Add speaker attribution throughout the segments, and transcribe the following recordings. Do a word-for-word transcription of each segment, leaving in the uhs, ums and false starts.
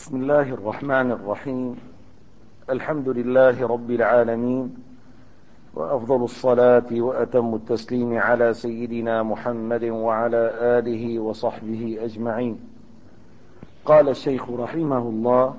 Speaker 1: بسم الله الرحمن الرحيم. الحمد لله رب العالمين، وأفضل الصلاة وأتم التسليم على سيدنا محمد وعلى آله وصحبه أجمعين. قال الشيخ رحمه الله: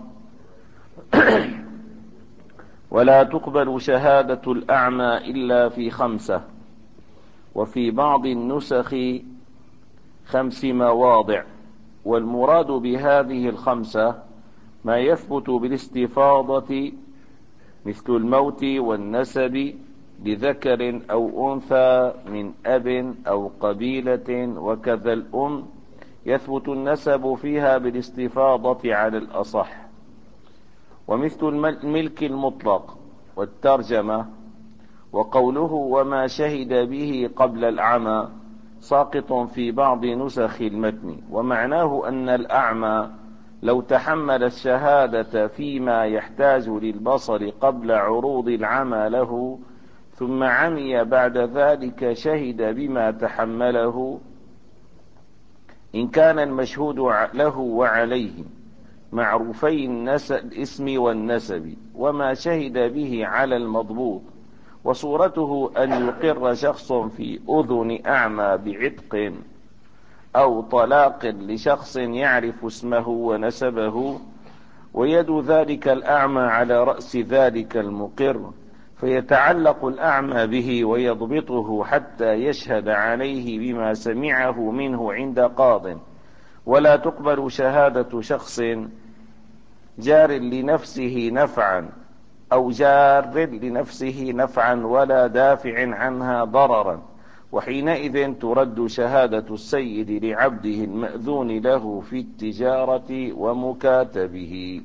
Speaker 1: ولا تقبل شهادة الأعمى إلا في خمسة، وفي بعض النسخ خمس مواضع. والمراد بهذه الخمسة ما يثبت بالاستفاضة، مثل الموت والنسب لذكر أو أنثى من أب أو قبيلة، وكذا الأم يثبت النسب فيها بالاستفاضة على الأصح. ومثل الملك المطلق والترجمة، وقوله وما شهد به قبل العمى ساقط في بعض نسخ المتن، ومعناه أن الأعمى لو تحمل الشهادة فيما يحتاج للبصر قبل عروض العمى له، ثم عمي بعد ذلك، شهد بما تحمله إن كان المشهود له وعليه معروفي الاسم والنسب، وما شهد به على المضبوط. وصورته أن يقر شخص في أذن أعمى بعتق أو طلاق لشخص يعرف اسمه ونسبه، ويد ذلك الأعمى على رأس ذلك المقر، فيتعلق الأعمى به ويضبطه حتى يشهد عليه بما سمعه منه عند قاض. ولا تقبل شهادة شخص جار لنفسه نفعا أو جار لنفسه نفعا ولا دافع عنها ضررا، وحينئذ ترد شهادة السيد لعبده المأذون له في التجارة ومكاتبه.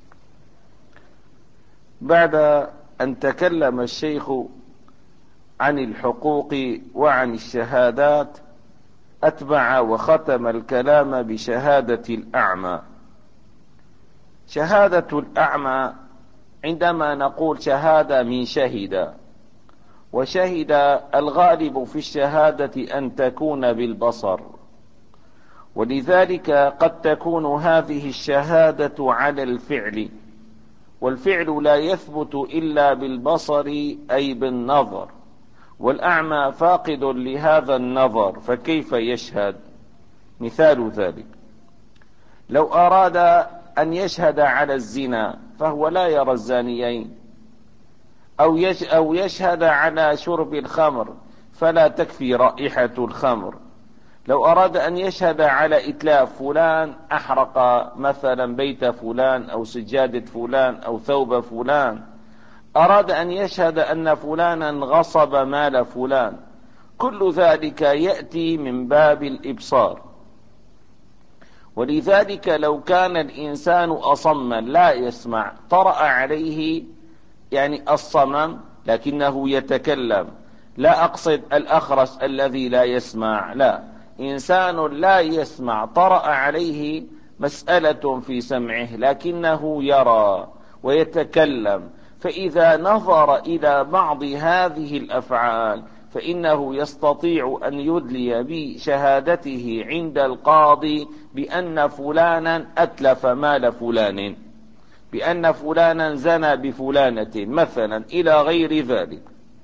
Speaker 1: بعد أن تكلم الشيخ عن الحقوق وعن الشهادات، أتبع وختم الكلام بشهادة الأعمى. شهادة الأعمى عندما نقول شهادة من شهد، وشهد الغالب في الشهادة أن تكون بالبصر، ولذلك قد تكون هذه الشهادة على الفعل، والفعل لا يثبت إلا بالبصر أي بالنظر، والأعمى فاقد لهذا النظر، فكيف يشهد؟ مثال ذلك: لو أراد أن يشهد على الزنا فهو لا يرى الزانيين، أو أو يشهد على شرب الخمر فلا تكفي رائحة الخمر. لو أراد أن يشهد على إتلاف فلان أحرق مثلا بيت فلان أو سجادة فلان أو ثوب فلان، أراد أن يشهد أن فلانا غصب مال فلان، كل ذلك يأتي من باب الإبصار. ولذلك لو كان الإنسان أصما لا يسمع طرأ عليه، يعني الصمم لكنه يتكلم، لا أقصد الأخرس الذي لا يسمع، لا، إنسان لا يسمع طرأ عليه مسألة في سمعه لكنه يرى ويتكلم، فإذا نظر إلى بعض هذه الأفعال فإنه يستطيع أن يدلي بشهادته عند القاضي بأن فلانا أتلف مال فلان، بأن فلانا زنى بفلانة مثلا، إلى غير ذلك.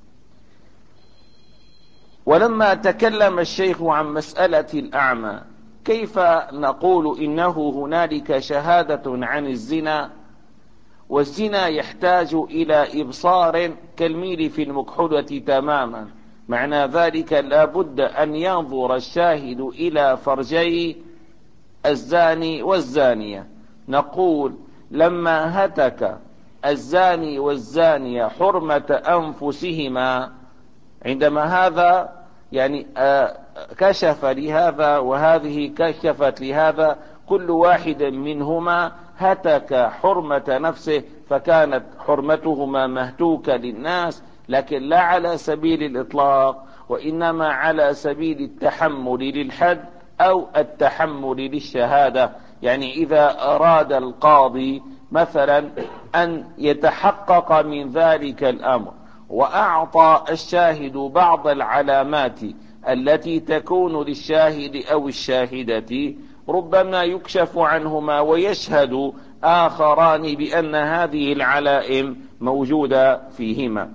Speaker 1: ولما تكلم الشيخ عن مسألة الأعمى، كيف نقول إنه هنالك شهادة عن الزنا، والزنا يحتاج إلى إبصار كالميل في المكحلة تماما؟ معنى ذلك لا بد أن ينظر الشاهد إلى فرجي الزاني والزانية. نقول لما هتك الزاني والزانية حرمة أنفسهما، عندما هذا يعني كشف لهذا وهذه كشفت لهذا، كل واحد منهما هتك حرمة نفسه، فكانت حرمتهما مهتوكة للناس، لكن لا على سبيل الإطلاق، وإنما على سبيل التحمل للحد أو التحمل للشهادة. يعني إذا أراد القاضي مثلا أن يتحقق من ذلك الأمر وأعطى الشاهد بعض العلامات التي تكون للشاهد أو الشاهدة، ربما يكشف عنهما ويشهد آخران بأن هذه العلائم موجودة فيهما.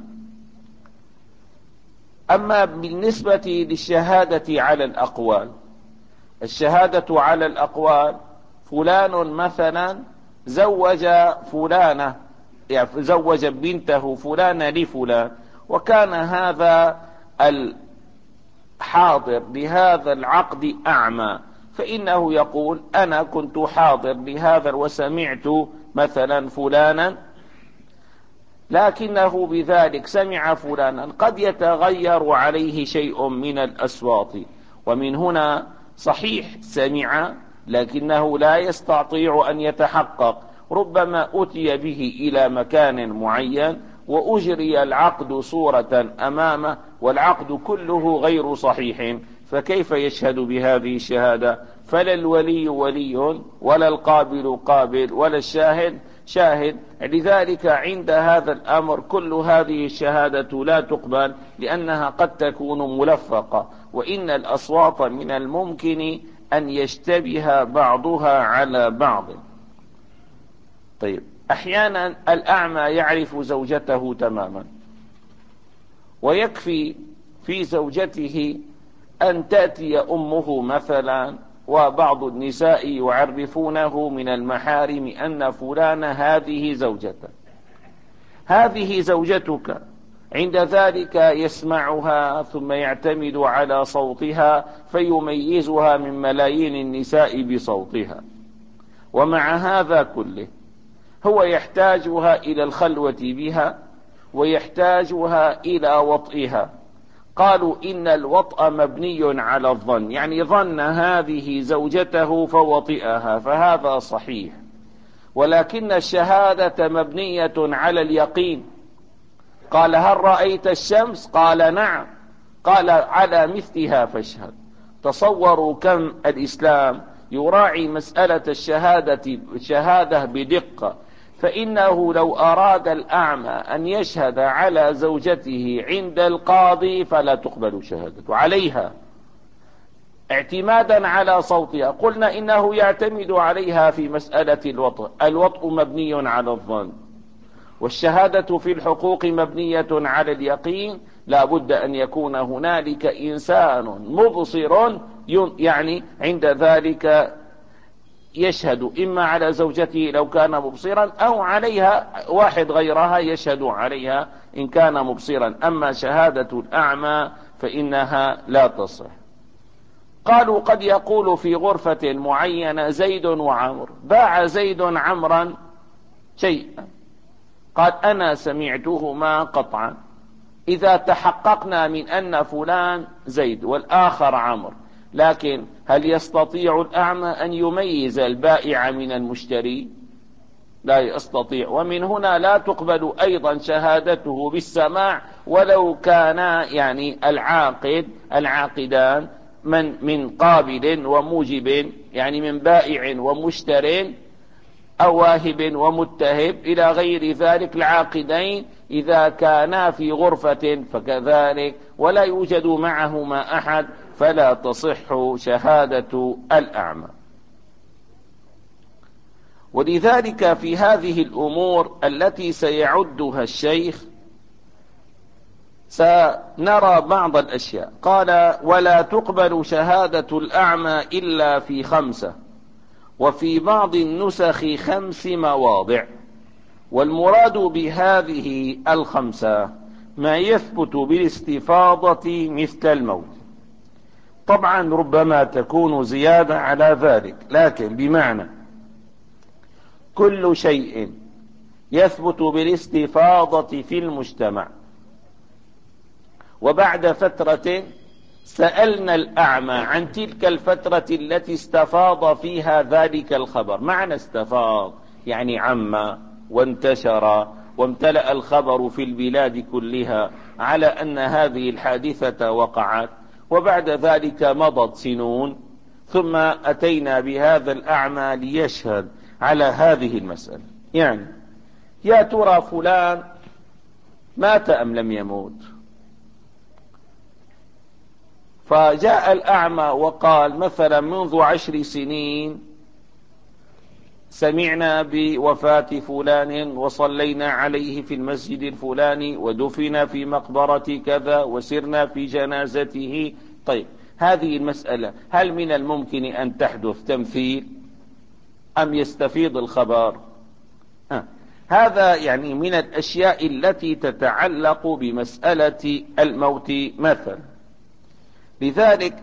Speaker 1: أما بالنسبة للشهادة على الأقوال، الشهادة على الأقوال، فلان مثلا زوج فلانة، يعني زوج بنته فلانة لفلان، وكان هذا الحاضر لهذا العقد أعمى، فإنه يقول أنا كنت حاضر لهذا وسمعت مثلا فلانا، لكنه بذلك سمع فلانا قد يتغير عليه شيء من الأصوات، ومن هنا صحيح سمع لكنه لا يستطيع أن يتحقق، ربما أتي به إلى مكان معين وأجري العقد صورة أمامه والعقد كله غير صحيح، فكيف يشهد بهذه الشهادة؟ فلا الولي ولي ولا القابل قابل ولا الشاهد شاهد. لذلك عند هذا الأمر كل هذه الشهادة لا تقبل، لأنها قد تكون ملفقة، وإن الأصوات من الممكن أن يشتبه بعضها على بعض. طيب، أحيانا الأعمى يعرف زوجته تماما، ويكفي في زوجته أن تأتي أمه مثلا، وبعض النساء يعرفونه من المحارم أن فلان هذه زوجته، هذه زوجتك، عند ذلك يسمعها ثم يعتمد على صوتها فيميزها من ملايين النساء بصوتها، ومع هذا كله هو يحتاجها إلى الخلوة بها ويحتاجها إلى وطئها. قالوا إن الوطأ مبني على الظن، يعني ظن هذه زوجته فوطئها، فهذا صحيح، ولكن الشهادة مبنية على اليقين. قال هل رأيت الشمس؟ قال نعم. قال على مثلها فاشهد. تصوروا كم الإسلام يراعي مسألة الشهادة شهادة بدقة، فإنه لو أراد الأعمى أن يشهد على زوجته عند القاضي فلا تقبل شهادته عليها اعتمادا على صوتها. قلنا إنه يعتمد عليها في مسألة الوطء، الوطء مبني على الظن، والشهادة في الحقوق مبنية على اليقين. لا بد أن يكون هنالك إنسان مبصر، يعني عند ذلك يشهد إما على زوجته لو كان مبصرا، أو عليها واحد غيرها يشهد عليها إن كان مبصرا. أما شهادة الأعمى فإنها لا تصح. قالوا قد يقول في غرفة معينة زيد وعمر، باع زيد عمرا شيئا، قال أنا سمعتهما قطعا. إذا تحققنا من أن فلان زيد والآخر عمر، لكن هل يستطيع الأعمى أن يميز البائع من المشتري؟ لا يستطيع، ومن هنا لا تقبل أيضا شهادته بالسماع ولو كان يعني العاقد العاقدان من من قابل وموجب، يعني من بائع ومشتر أو واهب ومتهب إلى غير ذلك، العاقدين إذا كانا في غرفة فكذلك، ولا يوجد معهما أحد فلا تصح شهادة الأعمى. ولذلك في هذه الأمور التي سيعدها الشيخ سنرى بعض الأشياء. قال ولا تقبل شهادة الأعمى إلا في خمسة، وفي بعض النسخ خمس مواضع. والمراد بهذه الخمسة ما يثبت بالاستفاضة مثل الموت. طبعا ربما تكون زيادة على ذلك، لكن بمعنى كل شيء يثبت بالاستفاضة في المجتمع، وبعد فترة سألنا الأعمى عن تلك الفترة التي استفاض فيها ذلك الخبر. معنى استفاض يعني عم وانتشر وامتلأ الخبر في البلاد كلها على أن هذه الحادثة وقعت، وبعد ذلك مضت سنون ثم أتينا بهذا الأعمى ليشهد على هذه المسألة. يعني يا ترى فلان مات أم لم يموت؟ فجاء الأعمى وقال مثلا منذ عشر سنين سمعنا بوفاة فلان وصلينا عليه في المسجد الفلاني ودفن في مقبرة كذا وسرنا في جنازته. طيب هذه المسألة هل من الممكن أن تحدث تمثيل أم يستفيض الخبر؟ آه. هذا يعني من الأشياء التي تتعلق بمسألة الموت مثلا. لذلك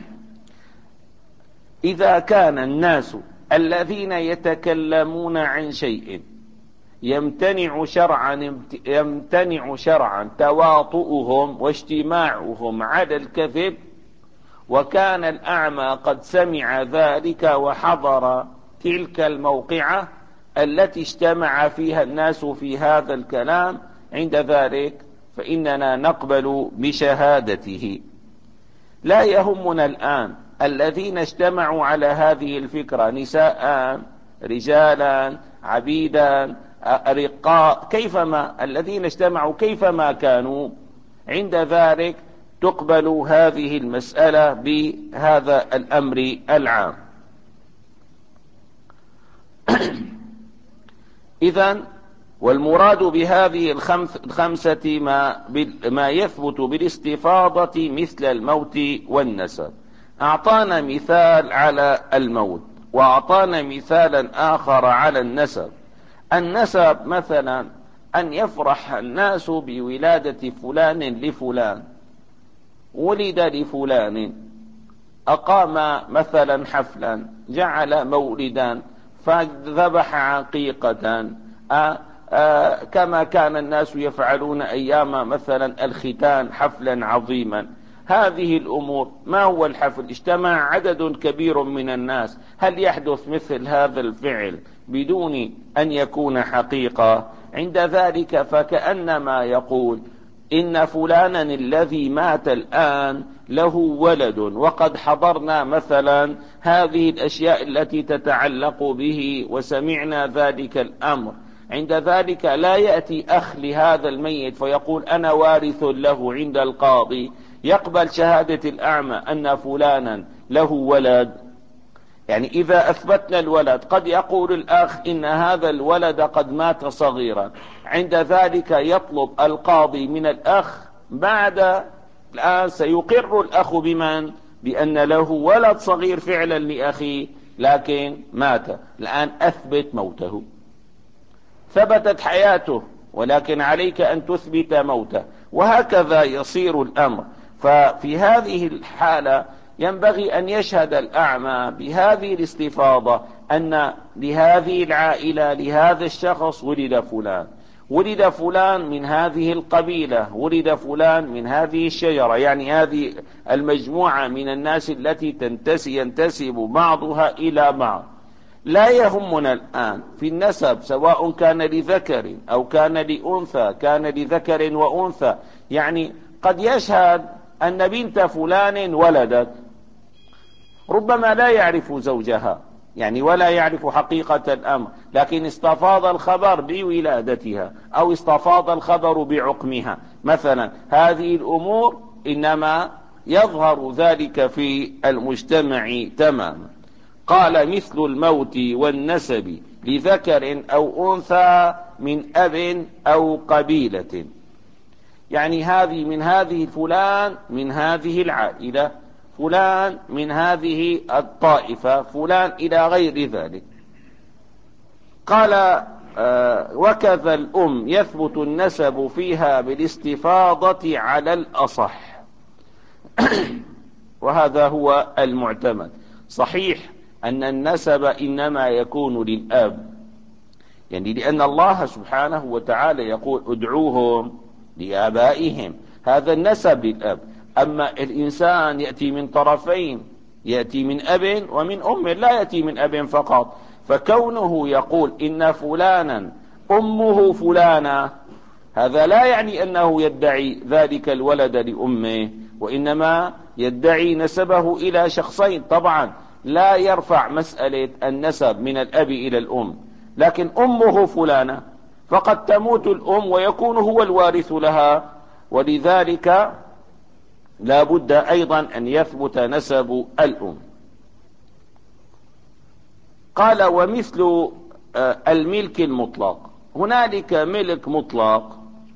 Speaker 1: إذا كان الناس الذين يتكلمون عن شيء يمتنع شرعا يمتنع شرعا تواطؤهم واجتماعهم على الكذب، وكان الأعمى قد سمع ذلك وحضر تلك الموقعة التي اجتمع فيها الناس في هذا الكلام، عند ذلك فإننا نقبل بشهادته. لا يهمنا الآن الذين اجتمعوا على هذه الفكرة نساء رجالا عبيدا رقاء كيفما الذين اجتمعوا كيفما كانوا، عند ذلك تقبل هذه المسألة بهذا الأمر العام. إذن والمراد بهذه الخمسة ما, ما يثبت بالاستفاضة مثل الموت والنسب. أعطانا مثال على الموت وأعطانا مثالا آخر على النسب. النسب مثلا أن يفرح الناس بولادة فلان لفلان، ولد لفلان، أقام مثلا حفلا، جعل مولدا، فذبح عقيقة، آآ آآ كما كان الناس يفعلون أيام مثلا الختان حفلا عظيما. هذه الأمور ما هو الحفل؟ اجتمع عدد كبير من الناس، هل يحدث مثل هذا الفعل بدون أن يكون حقيقة؟ عند ذلك فكأنما يقول إن فلانا الذي مات الآن له ولد وقد حضرنا مثلا هذه الأشياء التي تتعلق به وسمعنا ذلك الأمر. عند ذلك لا يأتي أخ لهذا الميت فيقول أنا وارث له عند القاضي، يقبل شهادة الأعمى أن فلانا له ولد. يعني إذا أثبتنا الولد قد يقول الأخ إن هذا الولد قد مات صغيرا، عند ذلك يطلب القاضي من الأخ بعد الآن سيقر الأخ بمن؟ بأن له ولد صغير فعلا لأخيه لكن مات، الآن أثبت موته. ثبتت حياته ولكن عليك أن تثبت موته، وهكذا يصير الأمر. ففي هذه الحالة ينبغي أن يشهد الأعمى بهذه الاستفاضة أن لهذه العائلة لهذا الشخص ولد فلان، ولد فلان من هذه القبيلة، ولد فلان من هذه الشجرة، يعني هذه المجموعة من الناس التي تنتسي ينتسب بعضها إلى بعض. لا يهمنا الآن في النسب سواء كان لذكر أو كان لأنثى، كان لذكر وأنثى، يعني قد يشهد أن بنت فلان ولدت، ربما لا يعرف زوجها يعني ولا يعرف حقيقة الأمر، لكن استفاض الخبر بولادتها أو استفاض الخبر بعقمها مثلا. هذه الأمور إنما يظهر ذلك في المجتمع تماما. قال مثل الموت والنسب لذكر أو أنثى من أب أو قبيلة، يعني هذه من هذه فلان من هذه العائلة، فلان من هذه الطائفة، فلان إلى غير ذلك. قال آه وكذا الأم يثبت النسب فيها بالاستفاضة على الأصح وهذا هو المعتمد. صحيح أن النسب إنما يكون للأب، يعني لأن الله سبحانه وتعالى يقول ادعوهم لآبائهم، هذا النسب للأب. أما الإنسان يأتي من طرفين، يأتي من أب ومن أم، لا يأتي من أب فقط. فكونه يقول إن فلانا أمه فلانة، هذا لا يعني أنه يدعي ذلك الولد لأمه، وإنما يدعي نسبه إلى شخصين. طبعا لا يرفع مسألة النسب من الأب إلى الأم، لكن أمه فلانة، فقد تموت الأم ويكون هو الوارث لها. ولذلك لا بد أيضا أن يثبت نسب الأم. قال ومثل الملك المطلق، هنالك ملك مطلق،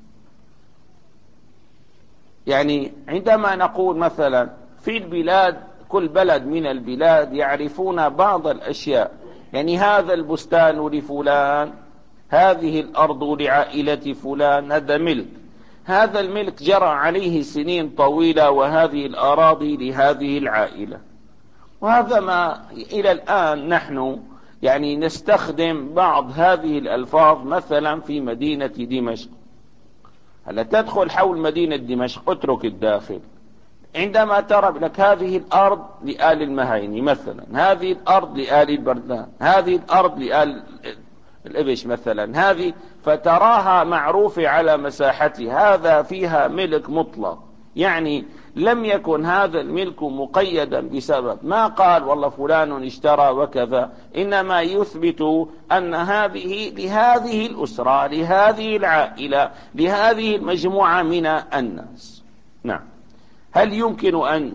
Speaker 1: يعني عندما نقول مثلا في البلاد، كل بلد من البلاد يعرفون بعض الأشياء، يعني هذا البستان لفلان، هذه الأرض لعائلة فلان، هذا ملك، هذا الملك جرى عليه سنين طويلة، وهذه الأراضي لهذه العائلة. وهذا ما إلى الآن نحن يعني نستخدم بعض هذه الألفاظ، مثلا في مدينة دمشق. هلا تدخل حول مدينة دمشق، اترك الداخل، عندما ترى لك هذه الأرض لآل المهيني مثلا، هذه الأرض لآل البردان، هذه الأرض لآل الإبش مثلا، هذه فتراها معروفة على مساحتها، هذا فيها ملك مطلق، يعني لم يكن هذا الملك مقيدا بسبب، ما قال والله فلان اشترى وكذا، إنما يثبت أن هذه لهذه الأسرة، لهذه العائلة، لهذه المجموعة من الناس. نعم. هل يمكن أن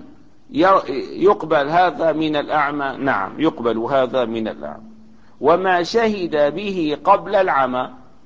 Speaker 1: يقبل هذا من الأعمى؟ نعم يقبل هذا من الأعمى. وما شهد به قبل العمى،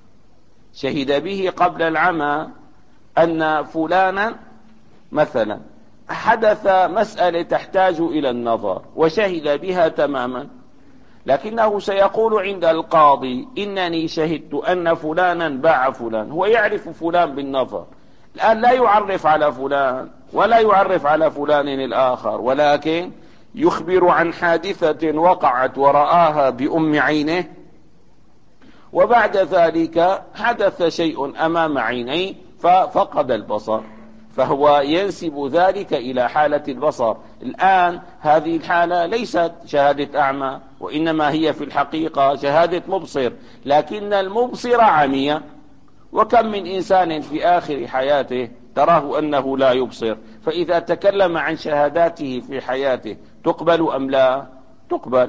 Speaker 1: شهد به قبل العمى أن فلانا مثلا حدث مسألة تحتاج إلى النظر وشهد بها تماما، لكنه سيقول عند القاضي إنني شهدت أن فلانا باع فلان، هو يعرف فلان بالنظر، الآن لا يعرف على فلان ولا يعرف على فلان الآخر، ولكن يخبر عن حادثة وقعت ورآها بأم عينه، وبعد ذلك حدث شيء أمام عينيه ففقد البصر، فهو ينسب ذلك إلى حالة البصر. الآن هذه الحالة ليست شهادة أعمى، وإنما هي في الحقيقة شهادة مبصر، لكن المبصر عمي، وكم من إنسان في آخر حياته تراه أنه لا يبصر، فإذا تكلم عن شهاداته في حياته تقبل أم لا؟ تقبل.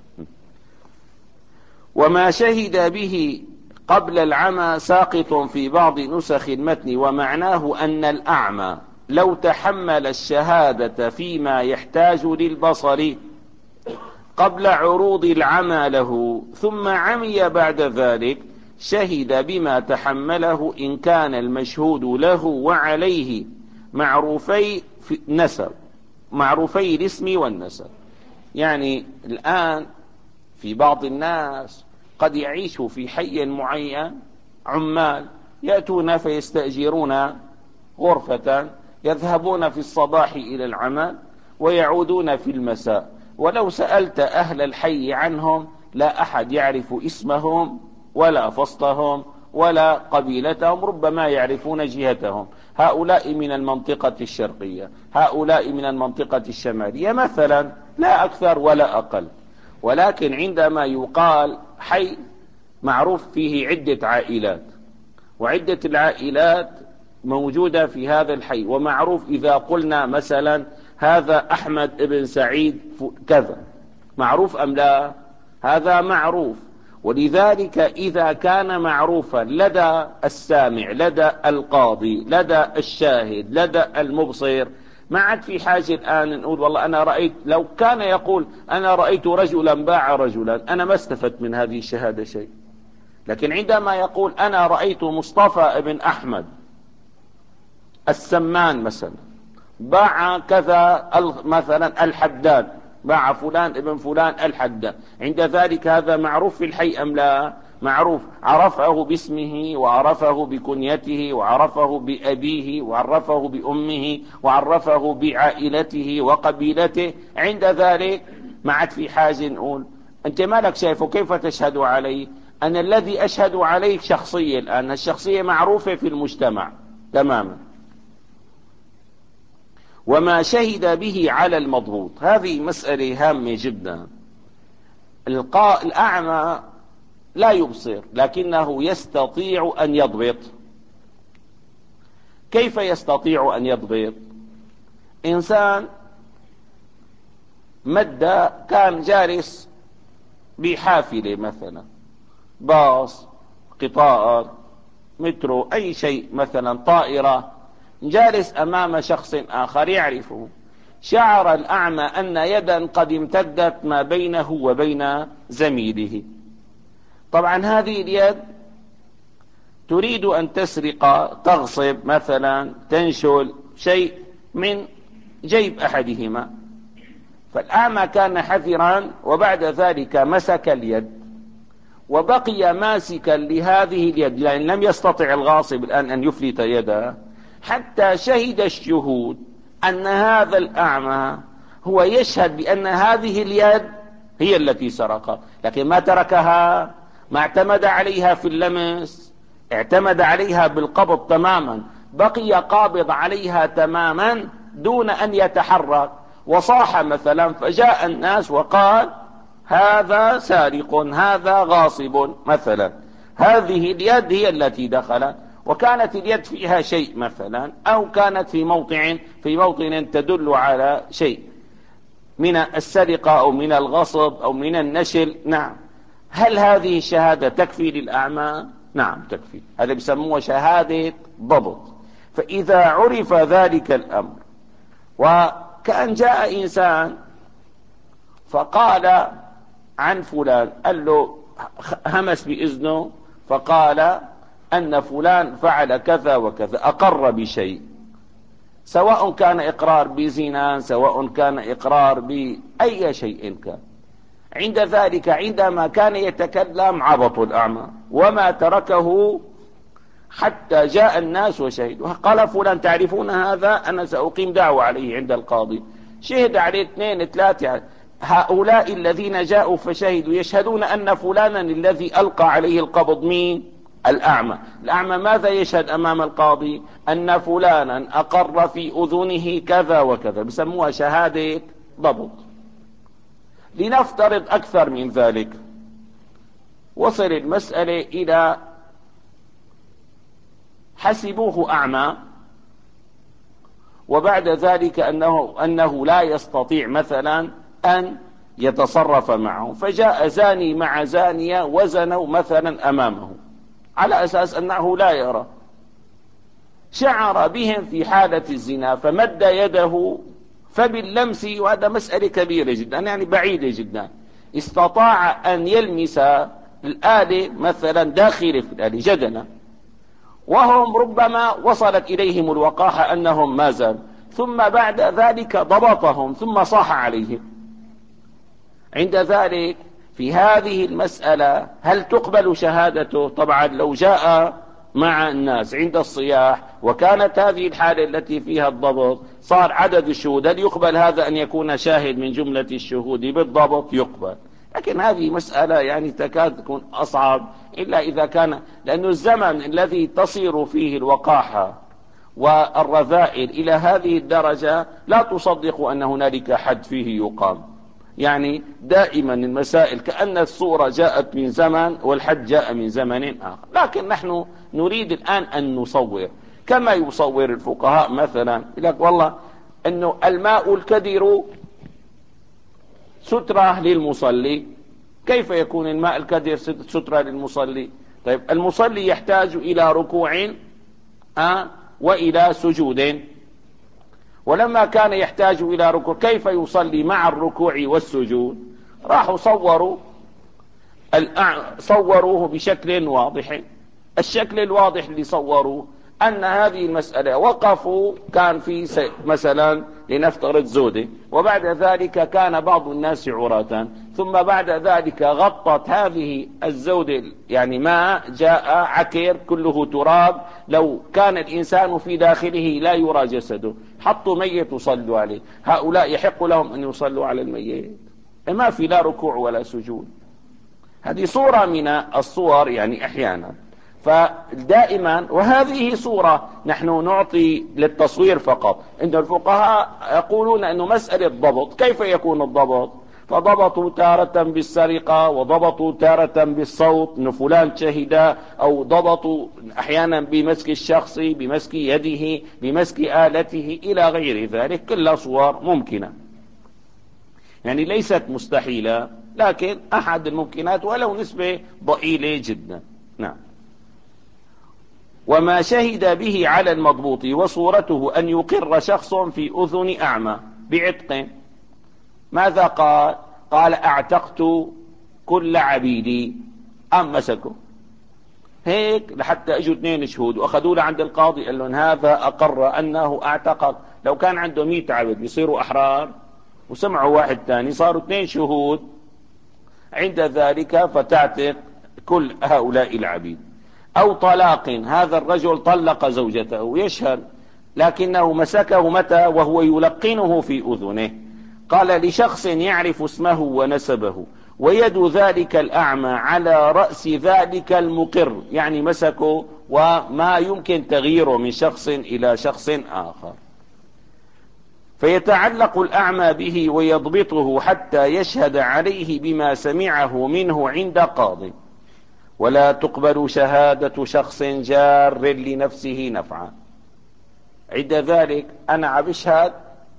Speaker 1: وما شهد به قبل العمى ساقط في بعض نسخ المتن، ومعناه أن الأعمى لو تحمل الشهادة فيما يحتاج للبصر قبل عروض العمى له، ثم عمي بعد ذلك، شهد بما تحمله إن كان المشهود له وعليه معروفي نسب، معروفي الاسم والنسب. يعني الآن في بعض الناس قد يعيش في حي معين عمال يأتون فيستأجرون غرفة، يذهبون في الصباح إلى العمل ويعودون في المساء، ولو سألت أهل الحي عنهم لا أحد يعرف اسمهم ولا فصلهم ولا قبيلتهم، ربما يعرفون جهتهم، هؤلاء من المنطقة الشرقية، هؤلاء من المنطقة الشمالية مثلا، لا أكثر ولا أقل. ولكن عندما يقال حي معروف فيه عدة عائلات، وعدة العائلات موجودة في هذا الحي، ومعروف إذا قلنا مثلا هذا أحمد ابن سعيد كذا، معروف أم لا؟ هذا معروف. ولذلك إذا كان معروفا لدى السامع، لدى القاضي، لدى الشاهد، لدى المبصر، ما عاد في حاجة الآن نقول والله أنا رأيت، لو كان يقول أنا رأيت رجلا باع رجلا، أنا ما استفدت من هذه الشهادة شيء. لكن عندما يقول أنا رأيت مصطفى ابن أحمد السمان مثلا باع كذا مثلا الحداد، باع فلان ابن فلان الحداد، عند ذلك هذا معروف في الحي أم لا؟ معروف، عرفه باسمه وعرفه بكنيته وعرفه بأبيه وعرفه بأمه وعرفه بعائلته وقبيلته، عند ذلك ما عاد في حاجة نقول أنت مالك شايفه كيف تشهد عليه؟ أنا الذي أشهد عليه شخصية، الآن الشخصية معروفة في المجتمع تماما. وما شهد به على المضبوط، هذه مسألة هامة جدا. الأعمى لا يبصر لكنه يستطيع أن يضبط. كيف يستطيع أن يضبط؟ إنسان مد كان جالس بحافلة مثلا، باص، قطار، مترو، أي شيء مثلا، طائرة، جالس أمام شخص آخر يعرفه، شعر الأعمى أن يدا قد امتدت ما بينه وبين زميله. طبعا هذه اليد تريد أن تسرق، تغصب مثلا، تنشل شيء من جيب أحدهما، فالأعمى كان حذرا، وبعد ذلك مسك اليد وبقي ماسكا لهذه اليد، لأن لم يستطع الغاصب الآن أن يفلت يده، حتى شهد الشهود أن هذا الأعمى هو يشهد بأن هذه اليد هي التي سرقت، لكن ما تركها، ما اعتمد عليها في اللمس، اعتمد عليها بالقبض تماما، بقي قابض عليها تماما دون أن يتحرك، وصاح مثلا، فجاء الناس وقال هذا سارق، هذا غاصب مثلا، هذه اليد هي التي دخلت، وكانت اليد فيها شيء مثلا، أو كانت في موضع في موطن تدل على شيء من السرقة أو من الغصب أو من النشل. نعم، هل هذه الشهادة تكفي للأعمى؟ نعم تكفي، هذا بيسموه شهادة ضبط. فإذا عرف ذلك الأمر، وكأن جاء إنسان فقال عن فلان، قال له همس بإذنه فقال أن فلان فعل كذا وكذا، أقر بشيء، سواء كان إقرار بزنا، سواء كان إقرار بأي شيء كان، عند ذلك عندما كان يتكلم عبط الأعمى وما تركه حتى جاء الناس وشهدوا، قال فلان تعرفون هذا، أنا سأقيم دعوة عليه عند القاضي، شهد عليه اثنين ثلاثة، هؤلاء الذين جاءوا فشهدوا يشهدون أن فلانا الذي ألقى عليه القبض مين؟ الأعمى. الأعمى ماذا يشهد أمام القاضي؟ أن فلانا أقر في أذنه كذا وكذا، بسموها شهادة ضبط. لنفترض أكثر من ذلك، وصل المسألة إلى حسبوه أعمى، وبعد ذلك أنه, أنه لا يستطيع مثلا أن يتصرف معه، فجاء زاني مع زانية وزنوا مثلا أمامه على أساس أنه لا يرى، شعر بهم في حالة الزنا فمد يده، فباللمس، وهذا مسألة كبيرة جدا يعني بعيدة جدا، استطاع أن يلمس الآلة مثلا داخل في الآلة جدلا، وهم ربما وصلت إليهم الوقاحة أنهم ما زالوا، ثم بعد ذلك ضبطهم ثم صاح عليهم. عند ذلك في هذه المسألة هل تقبل شهادته؟ طبعا لو جاء مع الناس عند الصياح وكانت هذه الحالة التي فيها الضبط، صار عدد الشهود، هل يقبل هذا أن يكون شاهد من جملة الشهود بالضبط؟ يقبل، لكن هذه مسألة يعني تكاد تكون أصعب، إلا إذا كان، لأن الزمن الذي تصير فيه الوقاحة والرذائل إلى هذه الدرجة لا تصدق أن هنالك حد فيه يقام. يعني دائما المسائل كأن الصورة جاءت من زمن والحد جاء من زمن آخر، لكن نحن نريد الآن أن نصور كما يصور الفقهاء مثلا، لك والله أنه الماء الكدر سترة للمصلي، كيف يكون الماء الكدر سترة للمصلي؟ طيب المصلي يحتاج إلى ركوع آه وإلى سجود، ولما كان يحتاج إلى ركوع كيف يصلي مع الركوع والسجود؟ راحوا صوروا صوروه بشكل واضح. الشكل الواضح اللي صوروه أن هذه المسألة وقفوا، كان في مثلا لنفترض زودة، وبعد ذلك كان بعض الناس عراة، ثم بعد ذلك غطت هذه الزودة يعني ماء جاء عكر كله تراب، لو كان الإنسان في داخله لا يرى جسده، حطوا ميت وصلوا عليه، هؤلاء يحق لهم أن يصلوا على الميت؟ ما في لا ركوع ولا سجود. هذه صورة من الصور يعني أحيانا، فدائما، وهذه صورة نحن نعطي للتصوير فقط، إن الفقهاء يقولون أنه مسألة ضبط، كيف يكون الضبط؟ فضبطوا تارة بالسرقة، وضبطوا تارة بالصوت أن فلان شهد، أو ضبطوا أحيانا بمسك الشخص، بمسك يده، بمسك آلته إلى غير ذلك، كلها صور ممكنة يعني ليست مستحيلة، لكن أحد الممكنات ولو نسبة ضئيلة جدا. نعم. وما شهد به على المضبوط، وصورته أن يقر شخص في أذن أعمى بعتق. ماذا قال؟ قال اعتقت كل عبيدي، أم مسكه هيك لحتى اجوا اثنين شهود واخذوا له عند القاضي، قال لهم هذا اقر انه اعتقد. لو كان عنده مئة عبد بيصيروا احرار، وسمعوا واحد ثاني صاروا اثنين شهود. عند ذلك فتعتق كل هؤلاء العبيد. او طلاق، هذا الرجل طلق زوجته ويشهد، لكنه مسكه متى؟ وهو يلقنه في اذنه. قال لشخص يعرف اسمه ونسبه، ويد ذلك الأعمى على رأس ذلك المقر، يعني مسكه وما يمكن تغييره من شخص إلى شخص آخر. فيتعلق الأعمى به ويضبطه حتى يشهد عليه بما سمعه منه عند قاض. ولا تقبل شهادة شخص جار لنفسه نفعا. عند ذلك أنا بشهد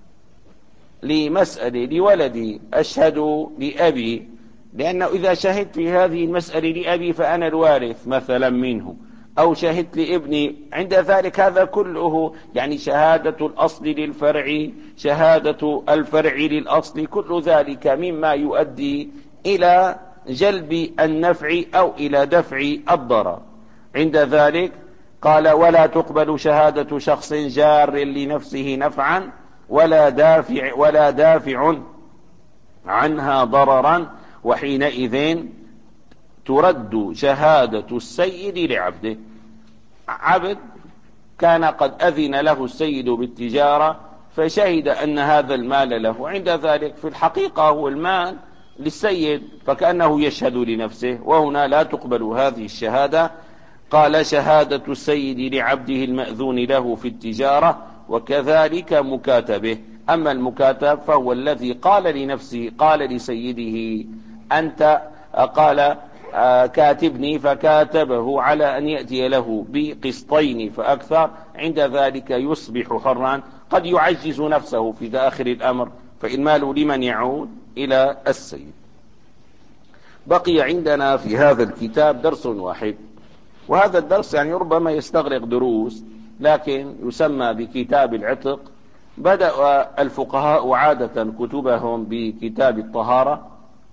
Speaker 1: لمسألة لولدي، أشهد لأبي، لأنه إذا شهدت في هذه المسألة لأبي فأنا الوارث مثلا منه، أو شهدت لابني، عند ذلك هذا كله يعني شهادة الأصل للفرع، شهادة الفرع للأصل، كل ذلك مما يؤدي إلى جلب النفع أو إلى دفع الضرر. عند ذلك قال ولا تقبل شهادة شخص جار لنفسه نفعا ولا دافع ولا دافع عنها ضررا، وحينئذ ترد شهادة السيد لعبده. عبد كان قد أذن له السيد بالتجارة فشهد أن هذا المال له، عند ذلك في الحقيقة هو المال للسيد، فكأنه يشهد لنفسه، وهنا لا تقبل هذه الشهادة. قال شهادة السيد لعبده المأذون له في التجارة، وكذلك مكاتبه. أما المكاتب فهو الذي قال لنفسه، قال لسيده أنت، قال كاتبني، فكاتبه على أن يأتي له بقسطين فأكثر، عند ذلك يصبح حرا. قد يعجز نفسه في آخر الأمر، فالمال لمن يعود؟ إلى السيد. بقي عندنا في هذا الكتاب درس واحد، وهذا الدرس يعني ربما يستغرق دروس، لكن يسمى بكتاب العتق. بدأ الفقهاء عادة كتبهم بكتاب الطهارة.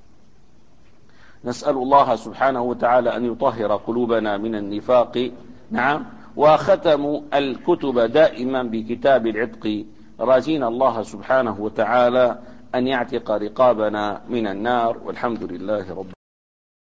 Speaker 1: نسأل الله سبحانه وتعالى أن يطهر قلوبنا من النفاق. نعم. وختموا الكتب دائما بكتاب العتق، راجين الله سبحانه وتعالى أن يعتق رقابنا من النار. والحمد لله رب